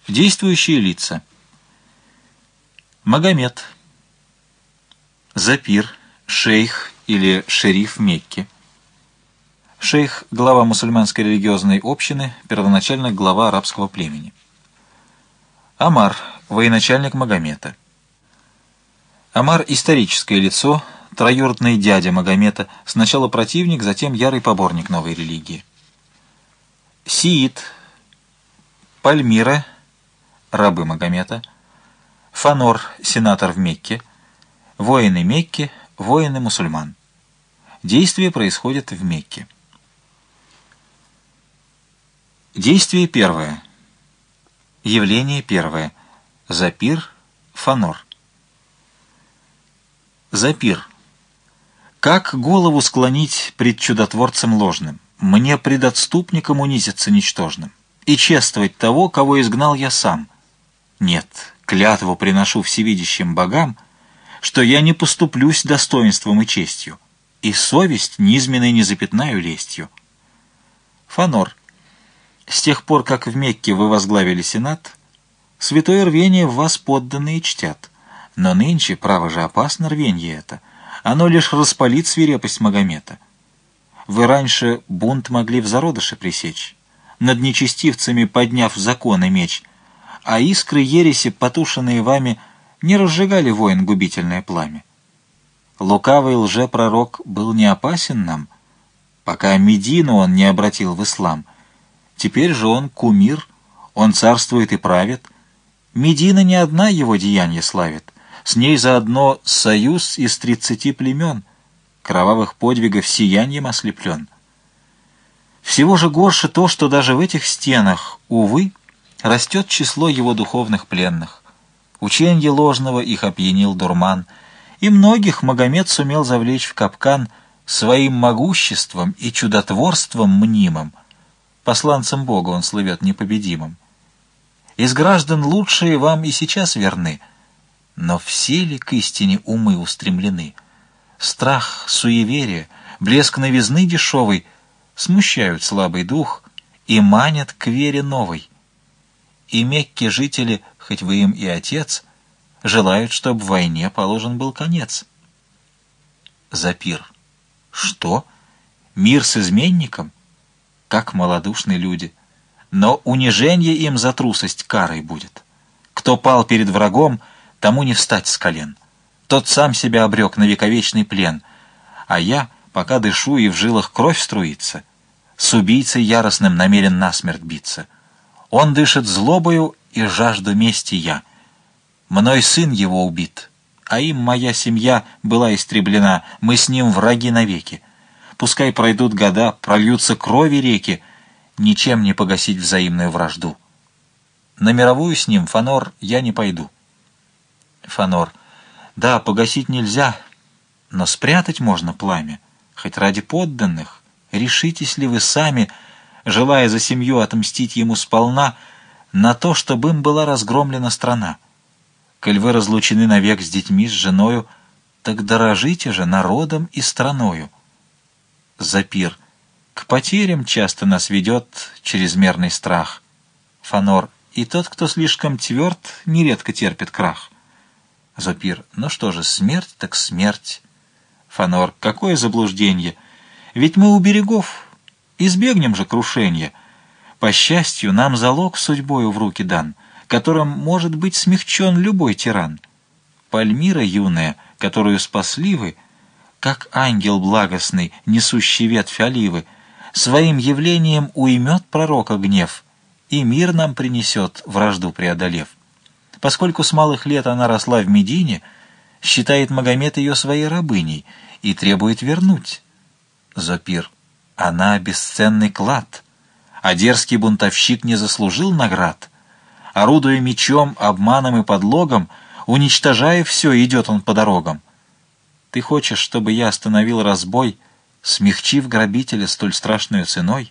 Действующие лица. Магомед, Запир, шейх или шериф Мекки. Шейх – глава мусульманской религиозной общины, первоначально глава арабского племени. Амар – военачальник Магомета. Амар – историческое лицо, троюродный дядя Магомета, сначала противник, затем ярый поборник новой религии. Сиит, Пальмира – рабы Магомета, Фанор – сенатор в Мекке, воины Мекки, воины мусульман. Действие происходит в Мекке. Действие первое. Явление первое. Запир, Фанор. Запир. Как голову склонить пред чудотворцем ложным? Мне пред отступником унизиться ничтожным и чествовать того, кого изгнал я сам. Нет, клятву приношу всевидящим богам, что я не поступлюсь достоинством и честью, и совесть низменной не запятнаю лестью. Фанор. С тех пор, как в Мекке вы возглавили сенат, святое рвение в вас подданные чтят, но нынче, право же, опасно рвенье это, оно лишь распалит свирепость Магомета. Вы раньше бунт могли в зародыше пресечь, над нечестивцами подняв закон и меч, а искры ереси, потушенные вами, не разжигали воин губительное пламя. Лукавый лжепророк был не опасен нам, пока Медину он не обратил в ислам. Теперь же он кумир, он царствует и правит. Медина не одна его деяния славит, с ней заодно союз из 30 племен, кровавых подвигов сиянием ослеплен. Всего же горше то, что даже в этих стенах, увы, растет число его духовных пленных. Ученье ложного их опьянил дурман, и многих Магомед сумел завлечь в капкан своим могуществом и чудотворством мнимым. Посланцем Бога он слывет непобедимым. Из граждан лучшие вам и сейчас верны, но все ли к истине умы устремлены? Страх, суеверие, блеск новизны дешевой смущают слабый дух и манят к вере новой. И Мекки жители, хоть вы им и отец, желают, чтоб в войне положен был конец. Запир. Что? Мир с изменником? Как малодушны люди! Но унижение им за трусость карой будет. Кто пал перед врагом, тому не встать с колен. Тот сам себя обрек на вековечный плен, а я, пока дышу и в жилах кровь струится, с убийцей яростным намерен насмерть биться. Он дышит злобою, и жажду мести я. Мной сын его убит, а им моя семья была истреблена, мы с ним враги навеки. Пускай пройдут года, прольются крови реки, ничем не погасить взаимную вражду. На мировую с ним, Фанор, я не пойду. Фанор. Да, погасить нельзя, но спрятать можно пламя, хоть ради подданных. Решитесь ли вы сами, желая за семью отмстить ему сполна, на то, чтобы им была разгромлена страна? Коль вы разлучены навек с детьми, с женою, так дорожите же народом и страною. Запир. К потерям часто нас ведет чрезмерный страх. Фанор. И тот, кто слишком тверд, нередко терпит крах. Запир. Ну что же, смерть так смерть. Фанор. Какое заблуждение! Ведь мы у берегов, избегнем же крушения. По счастью, нам залог судьбою в руки дан, которым может быть смягчен любой тиран. Пальмира юная, которую спасли вы, как ангел благостный, несущий ветвь оливы, своим явлением уймет пророка гнев и мир нам принесет, вражду преодолев. Поскольку с малых лет она росла в Медине, считает Магомед ее своей рабыней и требует вернуть. Запир. Она бесценный клад, а дерзкий бунтовщик не заслужил наград. Орудуя мечом, обманом и подлогом, уничтожая все, идет он по дорогам. Ты хочешь, чтобы я остановил разбой, смягчив грабителя столь страшной ценой?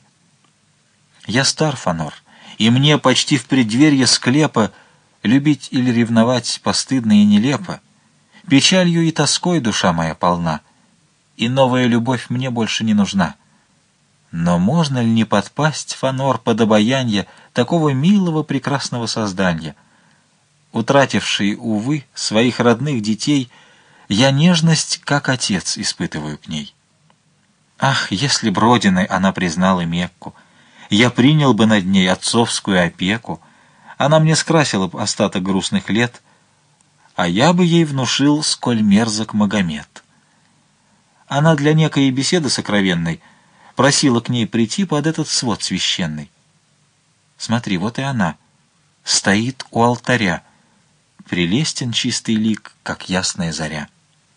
Я стар, Фанор, и мне почти в преддверье склепа любить или ревновать постыдно и нелепо. Печалью и тоской душа моя полна, и новая любовь мне больше не нужна. Но можно ли не подпасть, Фанор, под обаянье такого милого прекрасного создания? Утративший, увы, своих родных детей, я нежность, как отец, испытываю к ней. Ах, если б родиной она признала Мекку, я принял бы над ней отцовскую опеку, она мне скрасила бы остаток грустных лет, а я бы ей внушил, сколь мерзок Магомед. Она для некой беседы сокровенной просила к ней прийти под этот свод священный. Смотри, вот и она, стоит у алтаря, прелестен чистый лик, как ясная заря.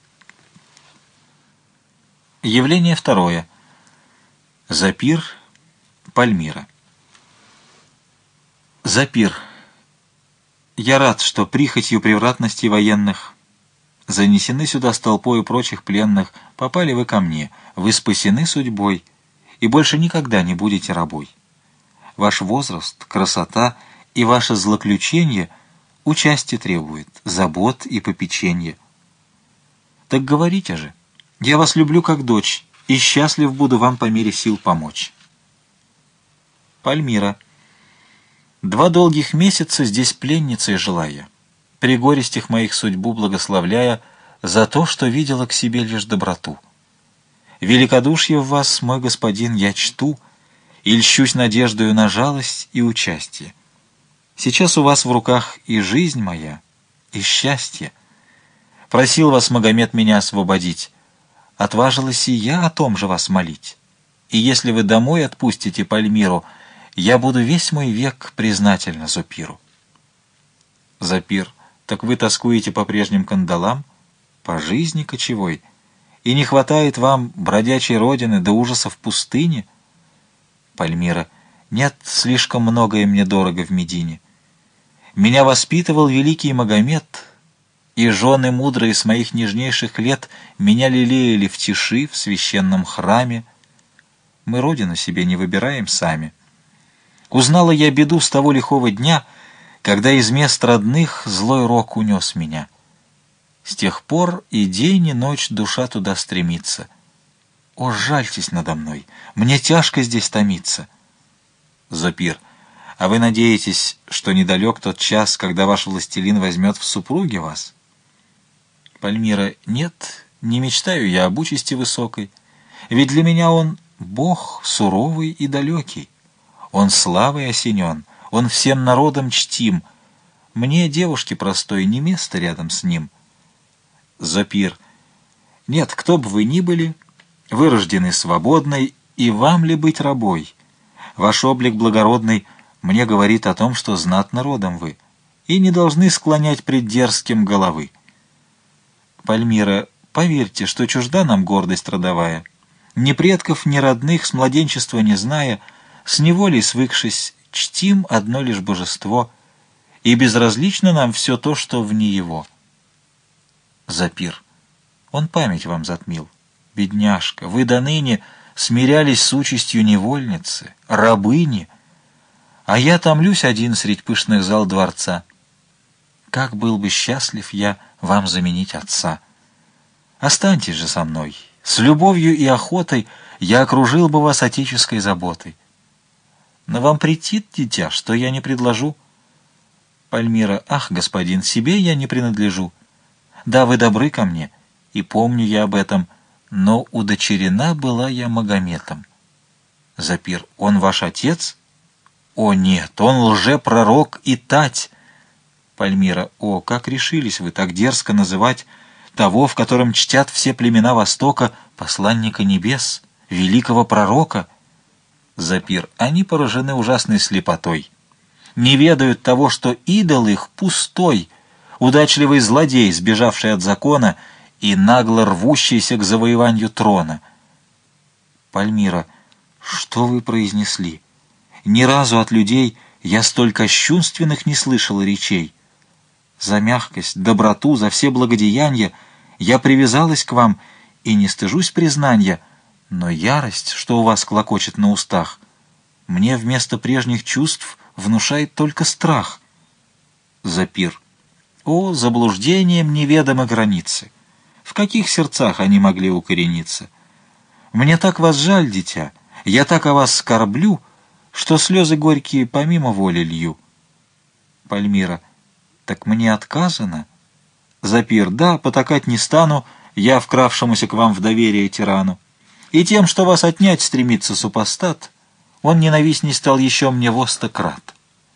Явление второе. Запир, Пальмира. Запир. Я рад, что прихотью превратностей военных занесены сюда с толпою прочих пленных, попали вы ко мне, вы спасены судьбой, и больше никогда не будете рабой. Ваш возраст, красота и ваше злоключение участие требует, забот и попеченье. Так говорите же, я вас люблю как дочь, и счастлив буду вам по мере сил помочь. Пальмира. 2 долгих месяца здесь пленницей жила я, при горестях моих судьбу благословляя за то, что видела к себе лишь доброту. Великодушие в вас, мой господин, я чту, и льщусь надеждою на жалость и участие. Сейчас у вас в руках и жизнь моя, и счастье. Просил вас Магомед меня освободить, отважилась и я о том же вас молить. И если вы домой отпустите Пальмиру, я буду весь мой век признательна Зопиру. Запир. Так вы тоскуете по прежним кандалам, по жизни кочевой, и не хватает вам бродячей родины до ужасов пустыни? Пальмира. Нет, слишком многое мне дорого в Медине. Меня воспитывал великий Магомед, и жены мудрые с моих нежнейших лет меня лелеяли в тиши, в священном храме. Мы родину себе не выбираем сами. Узнала я беду с того лихого дня, когда из мест родных злой рок унес меня. С тех пор и день, и ночь душа туда стремится. О, жальтесь надо мной, мне тяжко здесь томиться. Зопир. А вы надеетесь, что недалек тот час, когда ваш властелин возьмет в супруги вас? Пальмира. Нет, не мечтаю я об участи высокой, ведь для меня он Бог суровый и далекий. Он славой осенен, он всем народом чтим. Мне, девушке простой, не место рядом с ним. Запир. Нет, кто бы вы ни были, вы рождены свободной, и вам ли быть рабой? Ваш облик благородный мне говорит о том, что знатно родом вы, и не должны склонять пред дерзким головы. Пальмира. Поверьте, что чужда нам гордость родовая. Ни предков, ни родных, с младенчества не зная, с неволей свыкшись, чтим одно лишь божество, и безразлично нам все то, что вне его. Запир. Он память вам затмил. Бедняжка, вы доныне смирялись с участью невольницы, рабыни, а я томлюсь один средь пышных зал дворца. Как был бы счастлив я вам заменить отца. Останьтесь же со мной. С любовью и охотой я окружил бы вас отеческой заботой. Но вам претит, дитя, что я не предложу? Пальмира. Ах, господин, себе я не принадлежу. Да, вы добры ко мне, и помню я об этом, но удочерена была я Магометом. Запир. Он ваш отец? О, нет, он лжепророк и тать. Пальмира. О, как решились вы так дерзко называть того, в котором чтят все племена Востока, посланника небес, великого пророка? Запир. Они поражены ужасной слепотой. Не ведают того, что идол их пустой, удачливый злодей, сбежавший от закона и нагло рвущийся к завоеванию трона. Пальмира. Что вы произнесли? Ни разу от людей я столь кощунственных не слышала речей. За мягкость, доброту, за все благодеяния я привязалась к вам и не стыжусь признания, но ярость, что у вас клокочет на устах, мне вместо прежних чувств внушает только страх. Запир. О, заблуждением неведомы границы! В каких сердцах они могли укорениться? Мне так вас жаль, дитя, Я так о вас скорблю, что слезы горькие помимо воли лью. Пальмира. Так мне отказано? Запир. Да, потакать не стану, я вкравшемуся к вам в доверие тирану. И тем, что вас отнять стремится супостат, он ненавистней стал еще мне во 100 крат.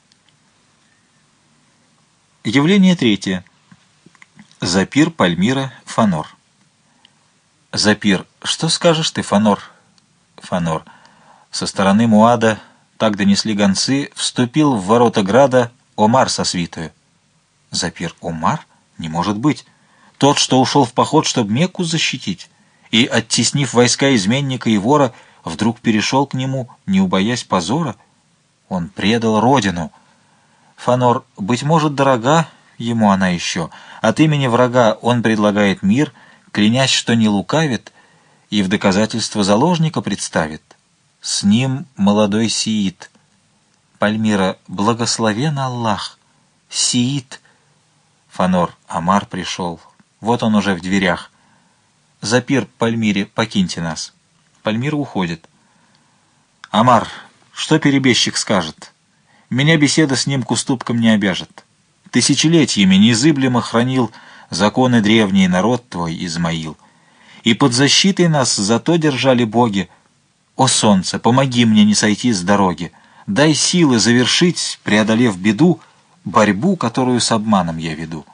Явление третье. Запир, Пальмира, Фанор. Запир. Что скажешь ты, Фанор? Фанор. Со стороны Муада, так донесли гонцы, вступил в ворота града Омар со свитою. Запир. Омар? Не может быть. Тот, что ушел в поход, чтобы Мекку защитить, и, оттеснив войска изменника и вора, вдруг перешел к нему, не убоясь позора. Он предал родину. Фанор. Быть может, дорога ему она еще. От имени врага он предлагает мир, клянясь, что не лукавит, и в доказательство заложника представит. С ним молодой сиит. Пальмира. Благословен Аллах. Сиит. Фанор. Омар пришел. Вот он уже в дверях. Запир, Пальмире, покиньте нас. Пальмира уходит. Омар, что перебежчик скажет? Меня беседа с ним к уступкам не обяжет. Тысячелетиями незыблемо хранил законы древние народ твой, Измаил. И под защитой нас зато держали боги. О солнце, помоги мне не сойти с дороги. Дай силы завершить, преодолев беду, борьбу, которую с обманом я веду.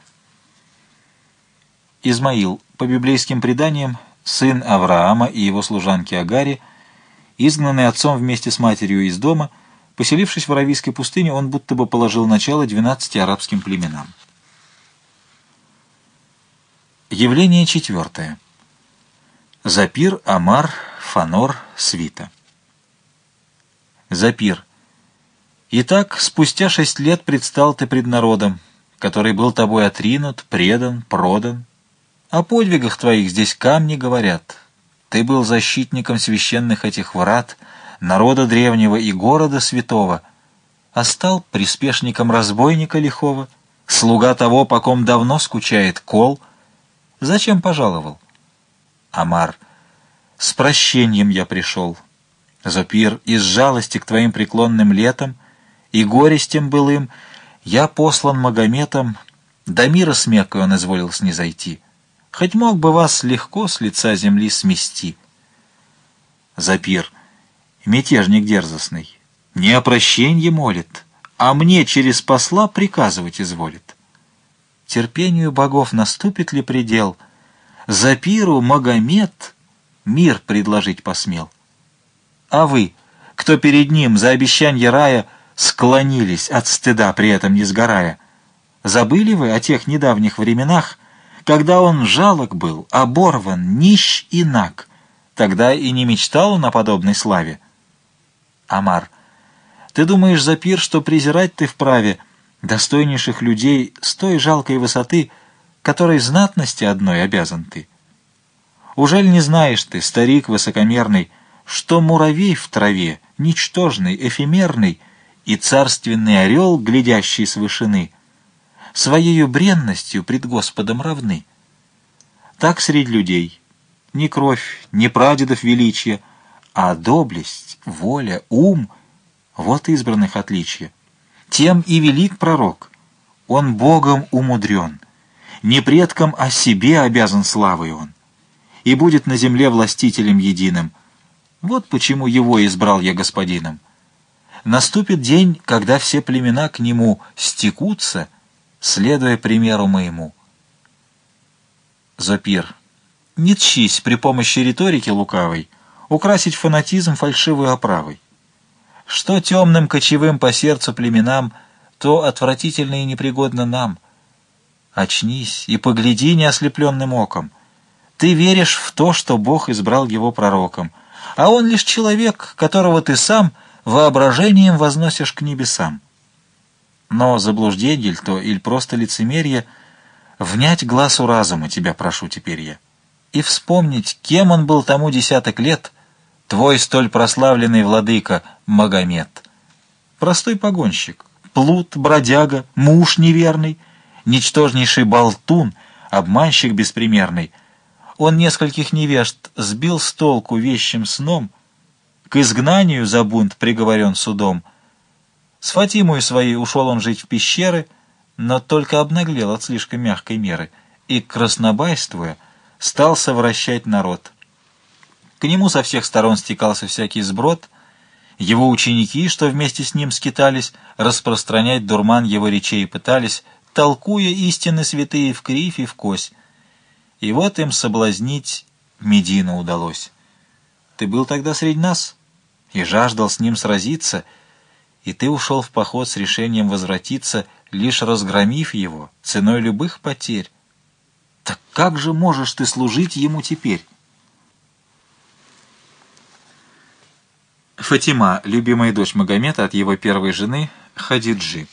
Измаил, по библейским преданиям, сын Авраама и его служанки Агари, изгнанный отцом вместе с матерью из дома, поселившись в Аравийской пустыне, он будто бы положил начало 12 арабским племенам. Явление четвертое. Запир, Омар, Фанор, свита. Запир. Итак, спустя 6 лет предстал ты пред народом, который был тобой отринут, предан, продан. О подвигах твоих здесь камни говорят. Ты был защитником священных этих врат, народа древнего и города святого, а стал приспешником разбойника лихого, слуга того, по ком давно скучает кол. Зачем пожаловал? Омар. С прощением я пришел. Запир. Из жалости к твоим преклонным летам и горестям былым я послан Магометом, до мира с Меккой он изволил снизойти. Хоть мог бы вас легко с лица земли смести. Запир. Мятежник дерзостный, не о прощенье молит, а мне через посла приказывать изволит. Терпению богов наступит ли предел? Запиру Магомед мир предложить посмел. А вы, кто перед ним за обещанье рая склонились от стыда, при этом не сгорая, забыли вы о тех недавних временах, когда он жалок был, оборван, нищ и наг? Тогда и не мечтал он о подобной славе. Омар. Ты думаешь, Запир, что презирать ты вправе достойнейших людей с той жалкой высоты, которой знатности одной обязан ты? Ужель не знаешь ты, старик высокомерный, что муравей в траве, ничтожный, эфемерный, и царственный орел, глядящий с вышины, своею бренностью пред Господом равны? Так средь людей ни кровь, ни прадедов величие, а доблесть, воля, ум — вот избранных отличия. Тем и велик пророк. Он Богом умудрен, не предкам, а себе обязан славой он, и будет на земле властителем единым. Вот почему его избрал я господином. Наступит день, когда все племена к нему стекутся, следуя примеру моему. Запир. Не тщись при помощи риторики лукавой украсить фанатизм фальшивой оправой. Что темным кочевым по сердцу племенам, то отвратительно и непригодно нам. Очнись и погляди неослепленным оком. Ты веришь в то, что Бог избрал его пророком, а он лишь человек, которого ты сам воображением возносишь к небесам. Но заблуждение ль то, или просто лицемерие, внять глазу разума тебя прошу теперь я, и вспомнить, кем он был тому 10 лет, твой столь прославленный владыка Магомед. Простой погонщик, плут, бродяга, муж неверный, ничтожнейший болтун, обманщик беспримерный. Он нескольких невежд сбил с толку вещим сном, к изгнанию за бунт приговорен судом. С Фатимой своей ушел он жить в пещеры, но только обнаглел от слишком мягкой меры и, краснобайствуя, стал совращать народ. К нему со всех сторон стекался всякий сброд, его ученики, что вместе с ним скитались, распространять дурман его речей пытались, толкуя истины святые вкривь и вкось. И вот им соблазнить Медину удалось. Ты был тогда среди нас и жаждал с ним сразиться, и ты ушел в поход с решением возвратиться, лишь разгромив его ценой любых потерь. Так как же можешь ты служить ему теперь? Фатима, любимая дочь Магомета от его первой жены Хадиджи.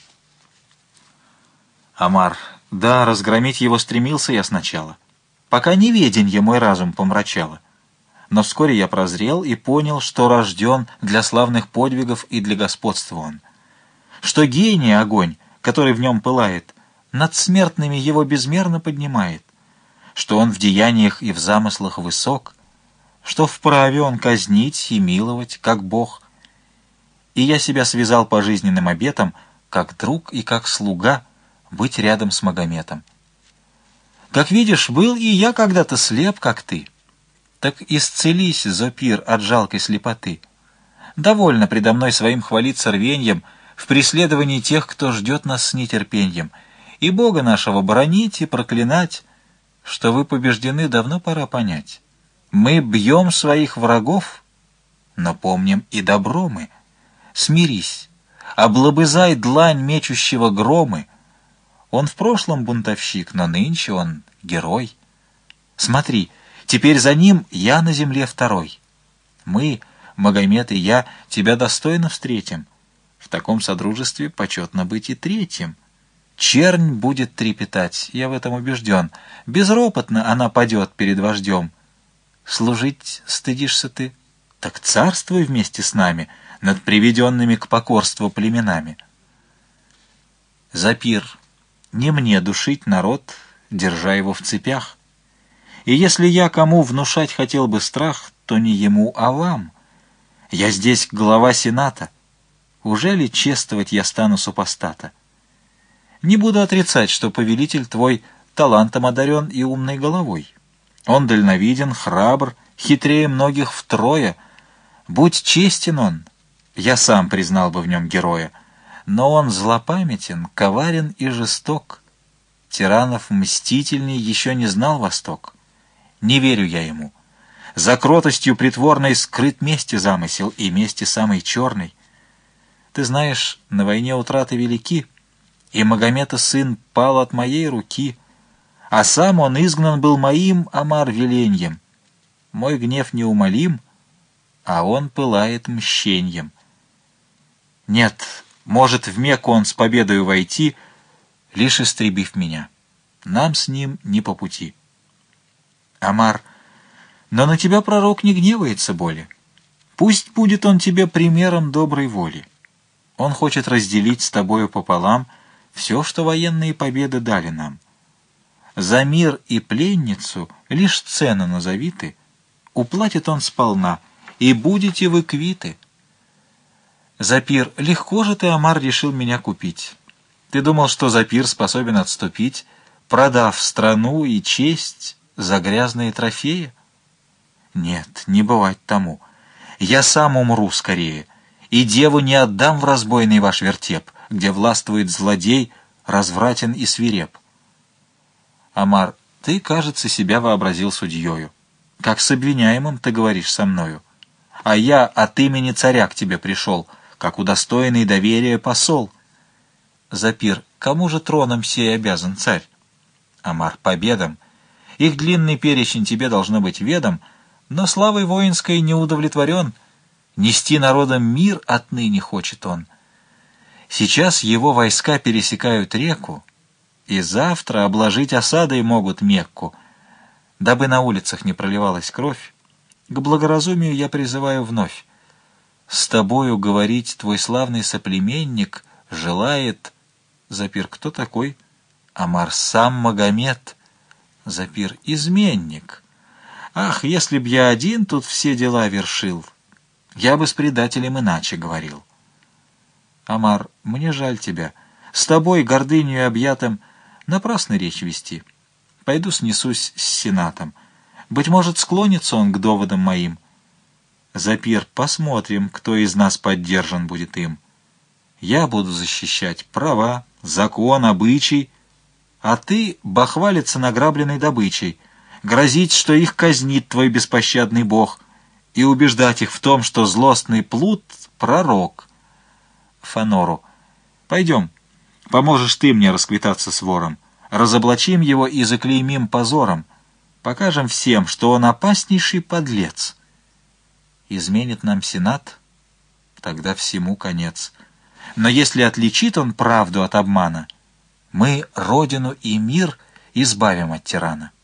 Омар, да, разгромить его стремился я сначала, пока неведенье мой разум помрачало. Но вскоре я прозрел и понял, что рожден для славных подвигов и для господства он, что гений огонь, который в нем пылает, над смертными его безмерно поднимает, что он в деяниях и в замыслах высок, что вправе он казнить и миловать, как Бог. И я себя связал пожизненным обетом, как друг и как слуга, быть рядом с Магометом. Как видишь, был и я когда-то слеп, как ты. Так исцелись, Зопир, от жалкой слепоты. Довольно предо мной своим хвалиться рвеньем в преследовании тех, кто ждет нас с нетерпеньем, и Бога нашего бранить и проклинать, что вы побеждены, давно пора понять. Мы бьем своих врагов, но помним и добро мы. Смирись, облобызай длань мечущего громы. Он в прошлом бунтовщик, но нынче он герой. Смотри, теперь за ним я на земле второй. Мы, Магомет и я, тебя достойно встретим. В таком содружестве почетно быть и третьим. Чернь будет трепетать, я в этом убежден. Безропотно она падет перед вождем. Служить стыдишься ты? Так царствуй вместе с нами над приведенными к покорству племенами. Запир, не мне душить народ, держа его в цепях. И если я кому внушать хотел бы страх, то не ему, а вам. Я здесь глава сената. Уже ли чествовать я стану супостата? Не буду отрицать, что повелитель твой талантом одарен и умной головой. Он дальновиден, храбр, хитрее многих втрое. Будь честен он, я сам признал бы в нем героя. Но он злопамятен, коварен и жесток. Тиранов мстительней еще не знал Восток. Не верю я ему. За кротостью притворной скрыт мести замысел, и мести самой черной. Ты знаешь, на войне утраты велики, и Магомета сын пал от моей руки, а сам он изгнан был моим, Омар, веленьем. Мой гнев неумолим, а он пылает мщеньем. Нет, может в Мекку он с победою войти, лишь истребив меня. Нам с ним не по пути. Омар, но на тебя пророк не гневается более. Пусть будет он тебе примером доброй воли. Он хочет разделить с тобою пополам все, что военные победы дали нам. За мир и пленницу лишь цену назови ты, уплатит он сполна, и будете вы квиты. Запир, легко же ты, Омар, решил меня купить. Ты думал, что Запир способен отступить, продав страну и честь за грязные трофеи? Нет, не бывать тому. Я сам умру скорее, и деву не отдам в разбойный ваш вертеп, где властвует злодей, развратен и свиреп. Омар, ты, кажется, себя вообразил судьею. Как с обвиняемым ты говоришь со мною. А я от имени царя к тебе пришел, как удостоенный доверия посол. Запир, кому же троном сей обязан царь? Омар, победам. Их длинный перечень тебе должно быть ведом, но славой воинской не удовлетворен. Нести народам мир отныне хочет он. Сейчас его войска пересекают реку, и завтра обложить осадой могут Мекку. Дабы на улицах не проливалась кровь, к благоразумию я призываю вновь. С тобою говорить твой славный соплеменник желает... Запир, кто такой? Омар, сам Магомет. Запир, изменник. Ах, если б я один тут все дела вершил! Я бы с предателем иначе говорил. Амар, мне жаль тебя. С тобой, гордынью объятым, напрасно речь вести. Пойду снесусь с сенатом. Быть может, склонится он к доводам моим. За пир посмотрим, кто из нас поддержан будет им. Я буду защищать права, закон, обычай, а ты бахвалиться награбленной добычей, грозить, что их казнит твой беспощадный бог, и убеждать их в том, что злостный плут — пророк. Фанору. Пойдем, поможешь ты мне расквитаться с вором, разоблачим его и заклеймим позором, покажем всем, что он опаснейший подлец. Изменит нам Сенат, тогда всему конец. Но если отличит он правду от обмана, мы родину и мир избавим от тирана.